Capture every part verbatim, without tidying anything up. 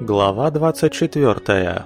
Глава двадцать четвёртая.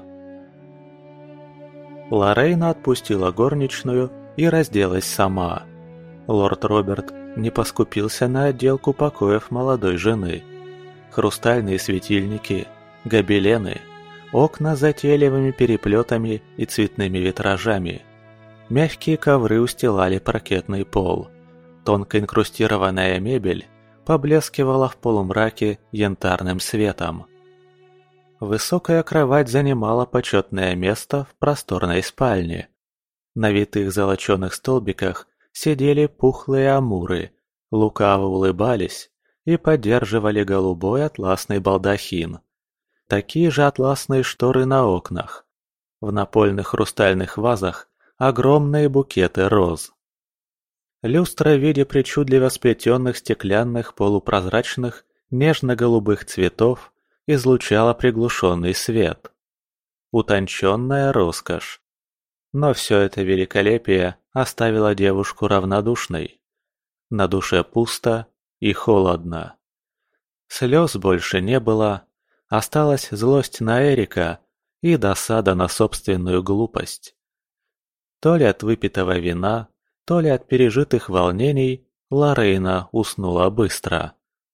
Лорейна отпустила горничную и разделась сама. Лорд Роберт не поскупился на отделку покоев молодой жены. Хрустальные светильники, гобелены, окна с затейливыми переплетами и цветными витражами. Мягкие ковры устилали паркетный пол. Тонко инкрустированная мебель поблескивала в полумраке янтарным светом. Высокая кровать занимала почетное место в просторной спальне. На витых золоченых столбиках сидели пухлые амуры, лукаво улыбались и поддерживали голубой атласный балдахин. Такие же атласные шторы на окнах. В напольных хрустальных вазах огромные букеты роз. Люстра в виде причудливо сплетенных стеклянных полупрозрачных нежно-голубых цветов излучала приглушенный свет. Утонченная роскошь. Но все это великолепие оставило девушку равнодушной. На душе пусто и холодно. Слез больше не было, осталась злость на Эрика и досада на собственную глупость. То ли от выпитого вина, то ли от пережитых волнений Лорейна уснула быстро.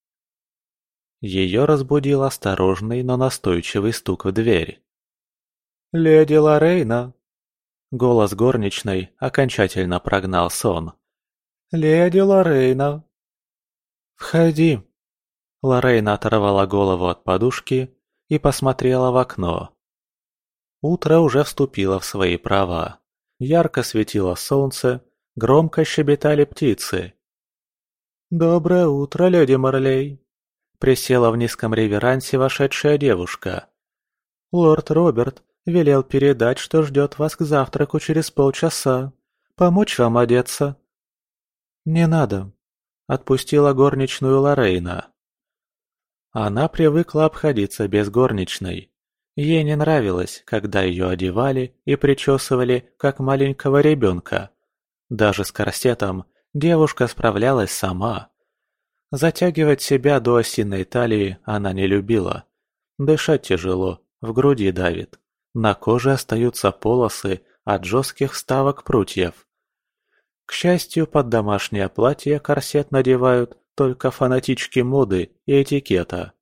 Ее разбудил осторожный, но настойчивый стук в дверь. «Леди Лорейна!» Голос горничной окончательно прогнал сон. «Леди Лорейна!» «Входи!» Лорейна оторвала голову от подушки и посмотрела в окно. Утро уже вступило в свои права. Ярко светило солнце, громко щебетали птицы. «Доброе утро, леди Марлей!» Присела в низком реверансе вошедшая девушка. «Лорд Роберт велел передать, что ждет вас к завтраку через полчаса. Помочь вам одеться?» «Не надо», — отпустила горничную Лорейна. Она привыкла обходиться без горничной. Ей не нравилось, когда ее одевали и причесывали, как маленького ребенка. Даже с корсетом девушка справлялась сама. Затягивать себя до осиной талии она не любила. Дышать тяжело, в груди давит. На коже остаются полосы от жестких вставок прутьев. К счастью, под домашнее платье корсет надевают только фанатички моды и этикета.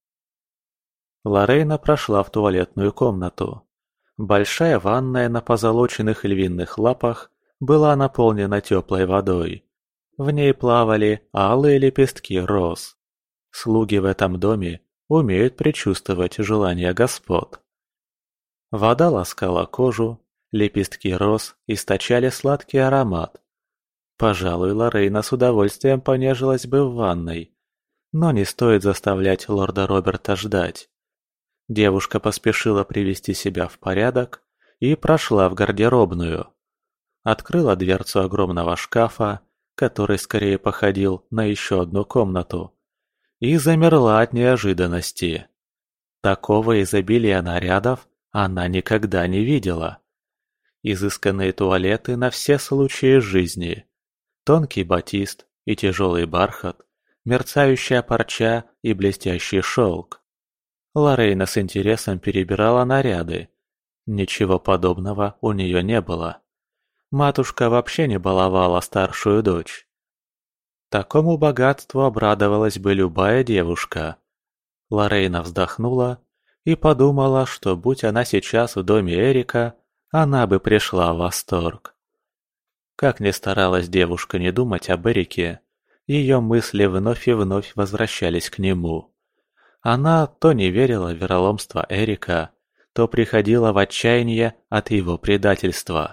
Лорейна прошла в туалетную комнату. Большая ванная на позолоченных львиных лапах была наполнена теплой водой. В ней плавали алые лепестки роз. Слуги в этом доме умеют предчувствовать желания господ. Вода ласкала кожу, лепестки роз источали сладкий аромат. Пожалуй, Лорейна с удовольствием понежилась бы в ванной, но не стоит заставлять лорда Роберта ждать. Девушка поспешила привести себя в порядок и прошла в гардеробную. Открыла дверцу огромного шкафа, который скорее походил на еще одну комнату, и замерла от неожиданности. Такого изобилия нарядов она никогда не видела. Изысканные туалеты на все случаи жизни, тонкий батист и тяжелый бархат, мерцающая парча и блестящий шелк. Лорейна с интересом перебирала наряды. Ничего подобного у нее не было. Матушка вообще не баловала старшую дочь. Такому богатству обрадовалась бы любая девушка. Лорейна вздохнула и подумала, что будь она сейчас в доме Эрика, она бы пришла в восторг. Как ни старалась девушка не думать об Эрике, ее мысли вновь и вновь возвращались к нему. Она то не верила в вероломство Эрика, то приходила в отчаяние от его предательства.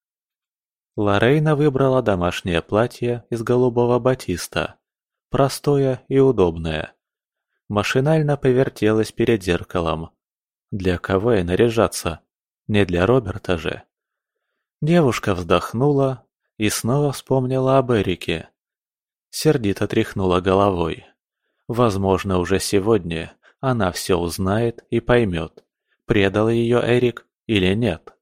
Лорейна выбрала домашнее платье из голубого батиста, простое и удобное. Машинально повертелась перед зеркалом. Для кого ей наряжаться? Не для Роберта же. Девушка вздохнула и снова вспомнила об Эрике. Сердито тряхнула головой. Возможно, уже сегодня она все узнает и поймет, предал ее Эрик или нет.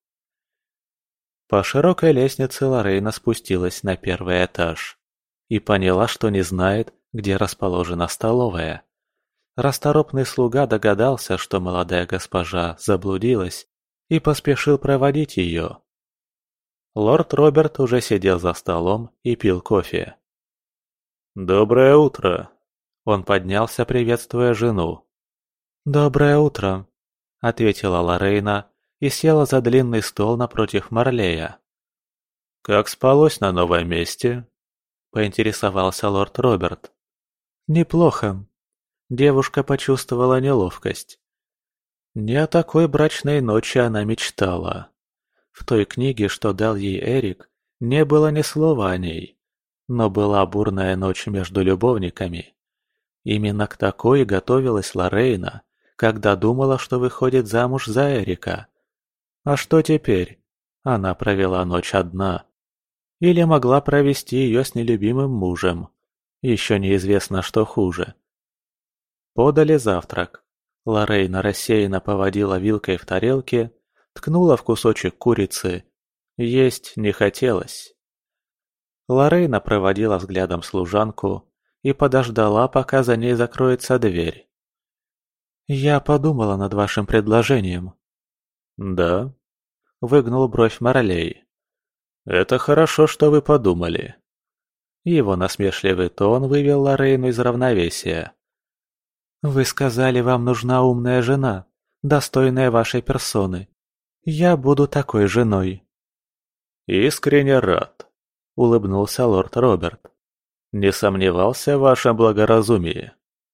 По широкой лестнице Лорейна спустилась на первый этаж и поняла, что не знает, где расположена столовая. Расторопный слуга догадался, что молодая госпожа заблудилась, и поспешил проводить ее. Лорд Роберт уже сидел за столом и пил кофе. «Доброе утро!» Он поднялся, приветствуя жену. «Доброе утро!» — ответила Лорейна и села за длинный стол напротив Марлея. «Как спалось на новом месте?» — поинтересовался лорд Роберт. «Неплохо». Девушка почувствовала неловкость. Не о такой брачной ночи она мечтала. В той книге, что дал ей Эрик, не было ни слова о ней. Но была бурная ночь между любовниками. Именно к такой и готовилась Лорейна, когда думала, что выходит замуж за Эрика. А что теперь? Она провела ночь одна. Или могла провести ее с нелюбимым мужем. Еще неизвестно, что хуже. Подали завтрак. Лорейна рассеянно поводила вилкой в тарелке, ткнула в кусочек курицы. Есть не хотелось. Лорейна проводила взглядом служанку и подождала, пока за ней закроется дверь. «Я подумала над вашим предложением». «Да?» — выгнул бровь Марлей. «Это хорошо, что вы подумали». Его насмешливый тон вывел Лорейну из равновесия. «Вы сказали, вам нужна умная жена, достойная вашей персоны. Я буду такой женой». «Искренне рад», — улыбнулся лорд Роберт. «Не сомневался в вашем благоразумии».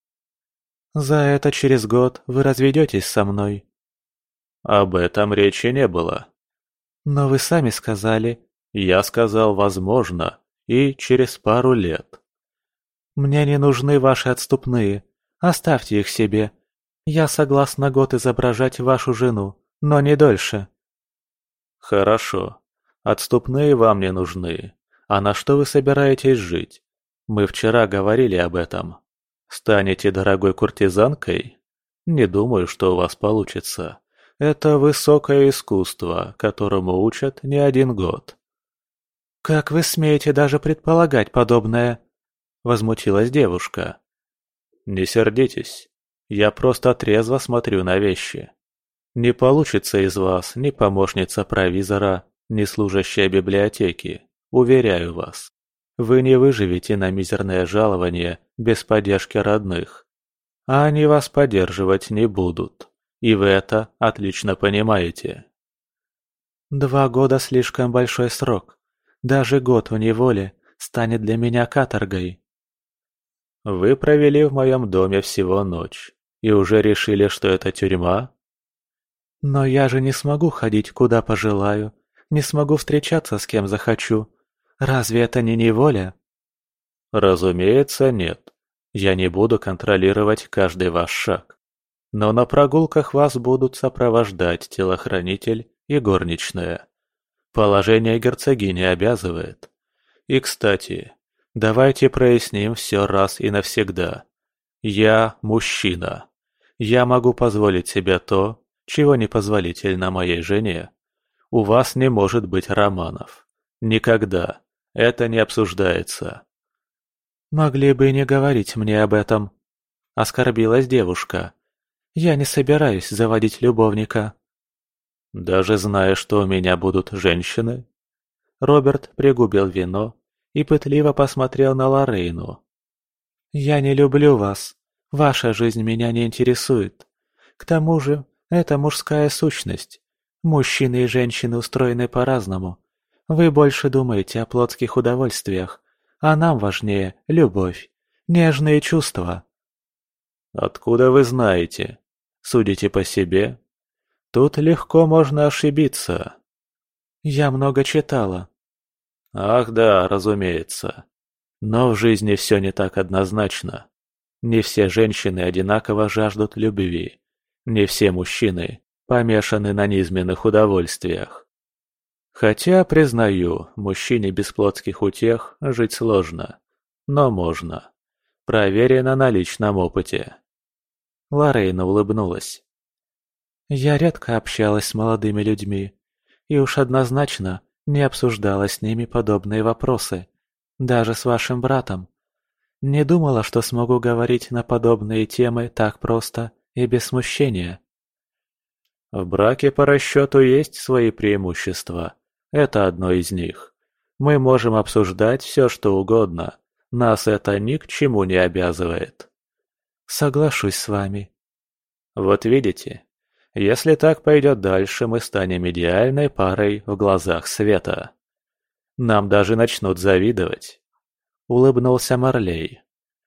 «За это через год вы разведетесь со мной». «Об этом речи не было». «Но вы сами сказали...» «Я сказал, возможно, и через пару лет». «Мне не нужны ваши отступные. Оставьте их себе. Я согласна год изображать вашу жену, но не дольше». «Хорошо. Отступные вам не нужны. А на что вы собираетесь жить? Мы вчера говорили об этом. Станете дорогой куртизанкой? Не думаю, что у вас получится. Это высокое искусство, которому учат не один год». «Как вы смеете даже предполагать подобное?» – возмутилась девушка. «Не сердитесь. Я просто трезво смотрю на вещи. Не получится из вас ни помощница провизора, ни служащая библиотеки, уверяю вас. Вы не выживете на мизерное жалование без поддержки родных. А они вас поддерживать не будут, и вы это отлично понимаете». «Два года слишком большой срок. Даже год в неволе станет для меня каторгой». «Вы провели в моем доме всего ночь и уже решили, что это тюрьма?» «Но я же не смогу ходить, куда пожелаю, не смогу встречаться с кем захочу. Разве это не неволя?» «Разумеется, нет. Я не буду контролировать каждый ваш шаг. Но на прогулках вас будут сопровождать телохранитель и горничная. Положение герцогини обязывает. И, кстати, давайте проясним все раз и навсегда. Я мужчина. Я могу позволить себе то, чего непозволительно моей жене. У вас не может быть романов. Никогда. Это не обсуждается». «Могли бы и не говорить мне об этом», — оскорбилась девушка. «Я не собираюсь заводить любовника». «Даже зная, что у меня будут женщины?» Роберт пригубил вино и пытливо посмотрел на Лорейну. «Я не люблю вас. Ваша жизнь меня не интересует. К тому же, это мужская сущность. Мужчины и женщины устроены по-разному. Вы больше думаете о плотских удовольствиях, а нам важнее любовь, нежные чувства». «Откуда вы знаете? Судите по себе? Тут легко можно ошибиться». «Я много читала». «Ах да, разумеется. Но в жизни все не так однозначно. Не все женщины одинаково жаждут любви. Не все мужчины помешаны на низменных удовольствиях. Хотя, признаю, мужчине без плотских утех жить сложно. Но можно. Проверено на личном опыте». Лорейна улыбнулась. «Я редко общалась с молодыми людьми, и уж однозначно не обсуждала с ними подобные вопросы, даже с вашим братом. Не думала, что смогу говорить на подобные темы так просто и без смущения. В браке по расчету есть свои преимущества. Это одно из них. Мы можем обсуждать все, что угодно. Нас это ни к чему не обязывает. Соглашусь с вами. Вот видите, если так пойдет дальше, мы станем идеальной парой в глазах света. Нам даже начнут завидовать. Улыбнулся Марлей.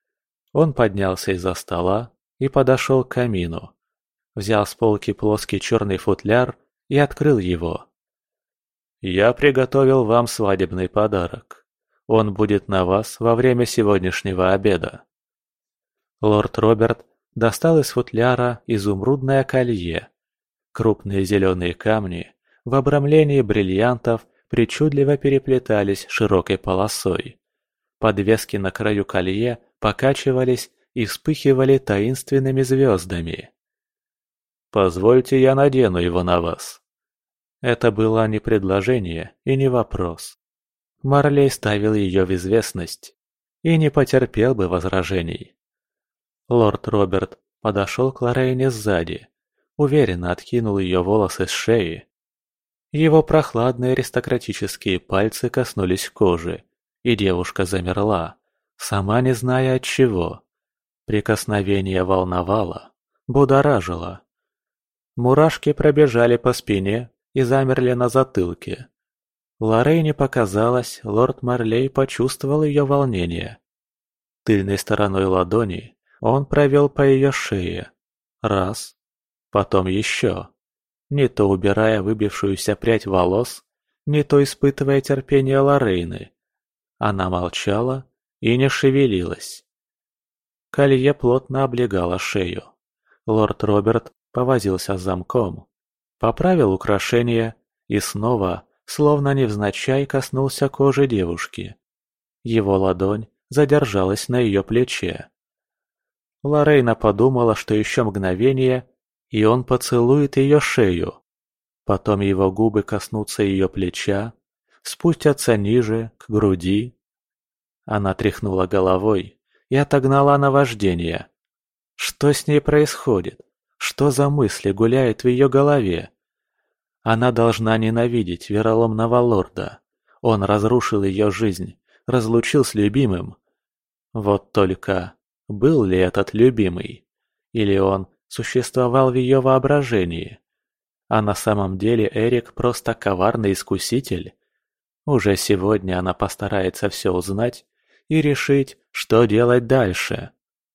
Он поднялся из-за стола и подошел к камину. Взял с полки плоский черный футляр и открыл его. «Я приготовил вам свадебный подарок. Он будет на вас во время сегодняшнего обеда». Лорд Роберт достал из футляра изумрудное колье. Крупные зеленые камни в обрамлении бриллиантов причудливо переплетались широкой полосой. Подвески на краю колье покачивались и вспыхивали таинственными звездами. «Позвольте, я надену его на вас». Это было не предложение и не вопрос. Марлей ставил ее в известность и не потерпел бы возражений. Лорд Роберт подошел к Лорейне сзади, уверенно откинул ее волосы с шеи. Его прохладные аристократические пальцы коснулись кожи, и девушка замерла, сама не зная от чего. Прикосновение волновало, будоражило. Мурашки пробежали по спине и замерли на затылке. Лорейне показалось, лорд Марлей почувствовал ее волнение. Тыльной стороной ладони он провел по ее шее. Раз, потом еще. Не то убирая выбившуюся прядь волос, не то испытывая терпение Лорейны. Она молчала и не шевелилась. Колье плотно облегало шею. Лорд Роберт повозился с замком, поправил украшение и снова, словно невзначай, коснулся кожи девушки. Его ладонь задержалась на ее плече. Лорейна подумала, что еще мгновение, и он поцелует ее шею. Потом его губы коснутся ее плеча, спустятся ниже, к груди. Она тряхнула головой и отогнала наваждение. Что с ней происходит? Что за мысли гуляют в ее голове? Она должна ненавидеть вероломного лорда. Он разрушил ее жизнь, разлучил с любимым. Вот только, был ли этот любимый? Или он существовал в ее воображении? А на самом деле Эрик просто коварный искуситель? Уже сегодня она постарается все узнать и решить, что делать дальше.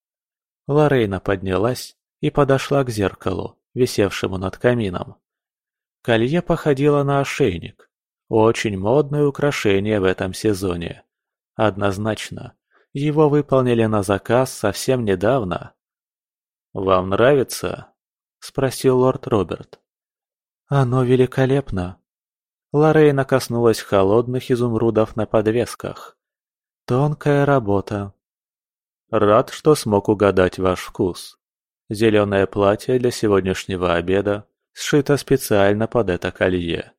Лорейна поднялась и подошла к зеркалу, висевшему над камином. Колье походило на ошейник. Очень модное украшение в этом сезоне. Однозначно, его выполнили на заказ совсем недавно. «Вам нравится?» – спросил лорд Роберт. «Оно великолепно». Лорейна коснулась холодных изумрудов на подвесках. «Тонкая работа». «Рад, что смог угадать ваш вкус. Зеленое платье для сегодняшнего обеда сшито специально под это колье».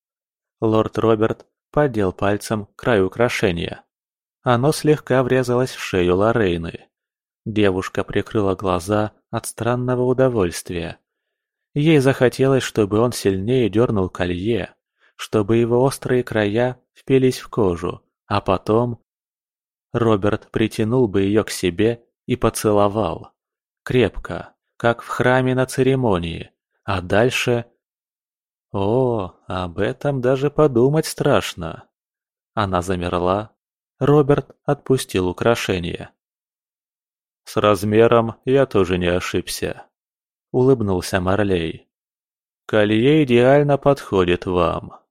Лорд Роберт поддел пальцем край украшения. Оно слегка врезалось в шею Лорейны. Девушка прикрыла глаза от странного удовольствия. Ей захотелось, чтобы он сильнее дернул колье, чтобы его острые края впились в кожу, а потом... Роберт притянул бы ее к себе и поцеловал. Крепко, как в храме на церемонии, а дальше... О, об этом даже подумать страшно. Она замерла. Роберт отпустил украшение. «С размером я тоже не ошибся», — улыбнулся Марлей. «Колье идеально подходит вам».